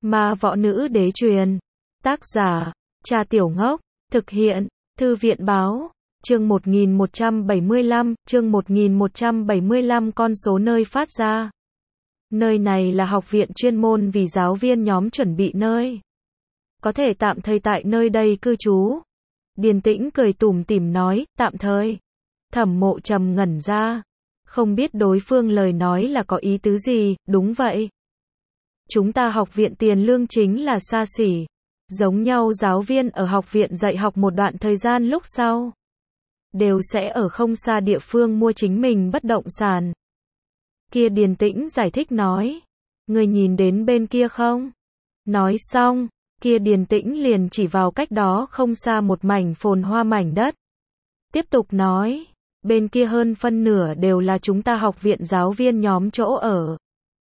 Ma võ nữ đế truyền. Tác giả, Cha Tiểu Ngốc. Thực hiện, Thư viện báo. Chương 1175, chương 1175 con số nơi phát ra. Nơi này là học viện chuyên môn vì giáo viên nhóm chuẩn bị nơi. Có thể tạm thời tại nơi đây cư trú. Điền Tĩnh cười tủm tỉm nói, tạm thời. Thẩm Mộ Trầm ngẩn ra. Không biết đối phương lời nói là có ý tứ gì, đúng vậy. Chúng ta học viện tiền lương chính là xa xỉ. Giống nhau giáo viên ở học viện dạy học một đoạn thời gian lúc sau. Đều sẽ ở không xa địa phương mua chính mình bất động sản. Kia Điền Tĩnh giải thích nói. Người nhìn đến bên kia không? Nói xong, kia Điền Tĩnh liền chỉ vào cách đó không xa một mảnh phồn hoa mảnh đất. Tiếp tục nói. Bên kia hơn phân nửa đều là chúng ta học viện giáo viên nhóm chỗ ở.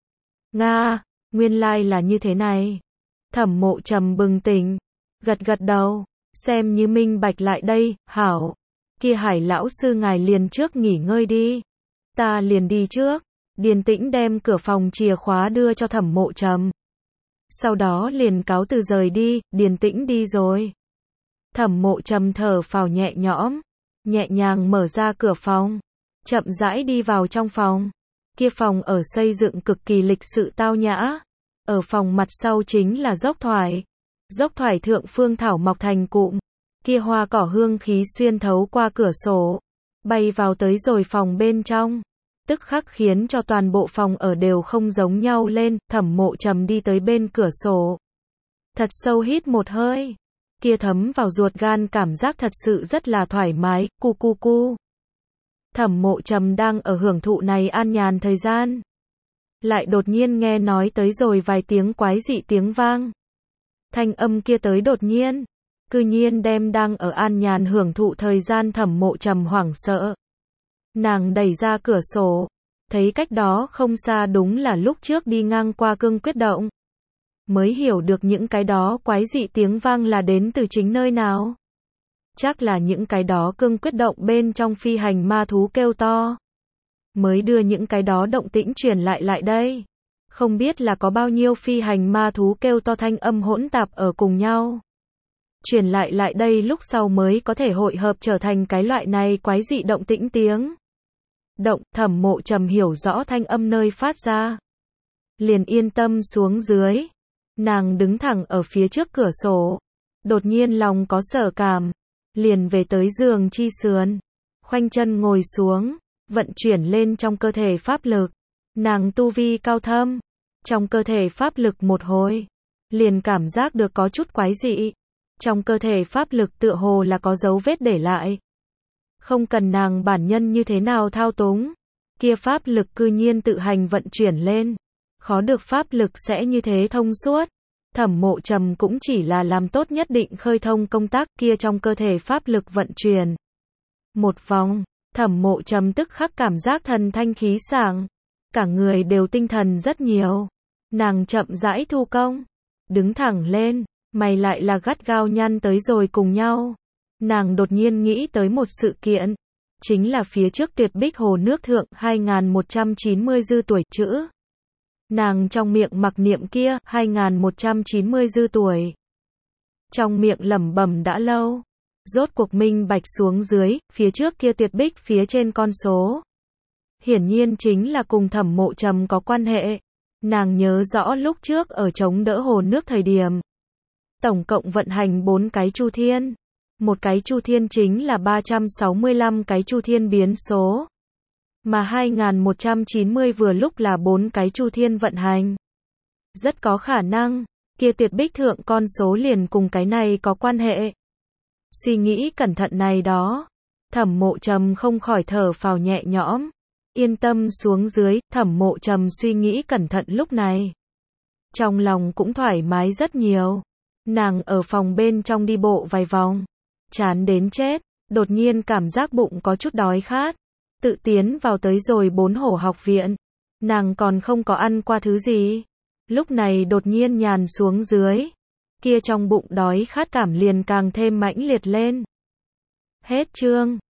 Nga, nguyên lai là như thế này. Thẩm Mộ Trầm bừng tỉnh, gật gật đầu, xem như minh bạch lại đây, hảo. Kia Hải lão sư ngài liền trước nghỉ ngơi đi. Ta liền đi trước. Điền Tĩnh đem cửa phòng chìa khóa đưa cho Thẩm Mộ Trầm. Sau đó liền cáo từ rời đi, Điền Tĩnh đi rồi. Thẩm Mộ Trầm thở phào nhẹ nhõm, nhẹ nhàng mở ra cửa phòng, chậm rãi đi vào trong phòng. Kia phòng ở xây dựng cực kỳ lịch sự tao nhã. Ở phòng mặt sau chính là dốc thoải. Dốc thoải thượng phương thảo mọc thành cụm. Kia hoa cỏ hương khí xuyên thấu qua cửa sổ, bay vào tới rồi phòng bên trong. Tức khắc khiến cho toàn bộ phòng ở đều không giống nhau lên. Thẩm Mộ Trầm đi tới bên cửa sổ. Thật sâu hít một hơi. Kia thấm vào ruột gan cảm giác thật sự rất là thoải mái, cu cu cu. Thẩm Mộ Trầm đang ở hưởng thụ này an nhàn thời gian. Lại đột nhiên nghe nói tới rồi vài tiếng quái dị tiếng vang. Thanh âm kia tới đột nhiên. Cư nhiên đem đang ở an nhàn hưởng thụ thời gian Thẩm Mộ Trầm hoảng sợ. Nàng đẩy ra cửa sổ. Thấy cách đó không xa đúng là lúc trước đi ngang qua cương quyết động. Mới hiểu được những cái đó quái dị tiếng vang là đến từ chính nơi nào. Chắc là những cái đó cương quyết động bên trong phi hành ma thú kêu to. Mới đưa những cái đó động tĩnh truyền lại đây. Không biết là có bao nhiêu phi hành ma thú kêu to thanh âm hỗn tạp ở cùng nhau. Truyền lại đây lúc sau mới có thể hội hợp trở thành cái loại này quái dị động tĩnh tiếng. Thẩm Mộ Trầm hiểu rõ thanh âm nơi phát ra. Liền yên tâm xuống dưới. Nàng đứng thẳng ở phía trước cửa sổ. Đột nhiên lòng có sở cảm. Liền về tới giường chi sườn. Khoanh chân ngồi xuống. Vận chuyển lên trong cơ thể pháp lực. Nàng tu vi cao thâm. Trong cơ thể pháp lực một hồi. Liền cảm giác được có chút quái dị. Trong cơ thể pháp lực tựa hồ là có dấu vết để lại. Không cần nàng bản nhân như thế nào thao túng. Kia pháp lực cư nhiên tự hành vận chuyển lên. Khó được pháp lực sẽ như thế thông suốt. Thẩm Mộ Trầm cũng chỉ là làm tốt nhất định khơi thông công tác kia trong cơ thể pháp lực vận chuyển. Một vòng, Thẩm Mộ Trầm tức khắc cảm giác thần thanh khí sảng. Cả người đều tinh thần rất nhiều. Nàng chậm rãi thu công. Đứng thẳng lên, mày lại là gắt gao nhăn tới rồi cùng nhau. Nàng đột nhiên nghĩ tới một sự kiện. Chính là phía trước tuyệt bích hồ nước thượng 2190 dư tuổi chữ. Nàng trong miệng mặc niệm kia 2190 dư tuổi. Trong miệng lẩm bẩm đã lâu. Rốt cuộc minh bạch xuống dưới, phía trước kia tuyệt bích phía trên con số. Hiển nhiên chính là cùng Thẩm Mộ Trầm có quan hệ. Nàng nhớ rõ lúc trước ở chống đỡ hồ nước thời điểm. Tổng cộng vận hành 4 cái chu thiên. Một cái chu thiên chính là 365 cái chu thiên biến số. Mà 2190 vừa lúc là 4 cái chu thiên vận hành. Rất có khả năng, kia tuyệt bích thượng con số liền cùng cái này có quan hệ. Suy nghĩ cẩn thận này đó. Thẩm Mộ Trầm không khỏi thở phào nhẹ nhõm. Yên tâm xuống dưới, Thẩm Mộ Trầm suy nghĩ cẩn thận lúc này. Trong lòng cũng thoải mái rất nhiều. Nàng ở phòng bên trong đi bộ vài vòng. Chán đến chết, đột nhiên cảm giác bụng có chút đói khát. Tự tiến vào tới rồi 4 hổ học viện. Nàng còn không có ăn qua thứ gì. Lúc này đột nhiên nhàn xuống dưới. Kia trong bụng đói khát cảm liền càng thêm mãnh liệt lên. Hết chương.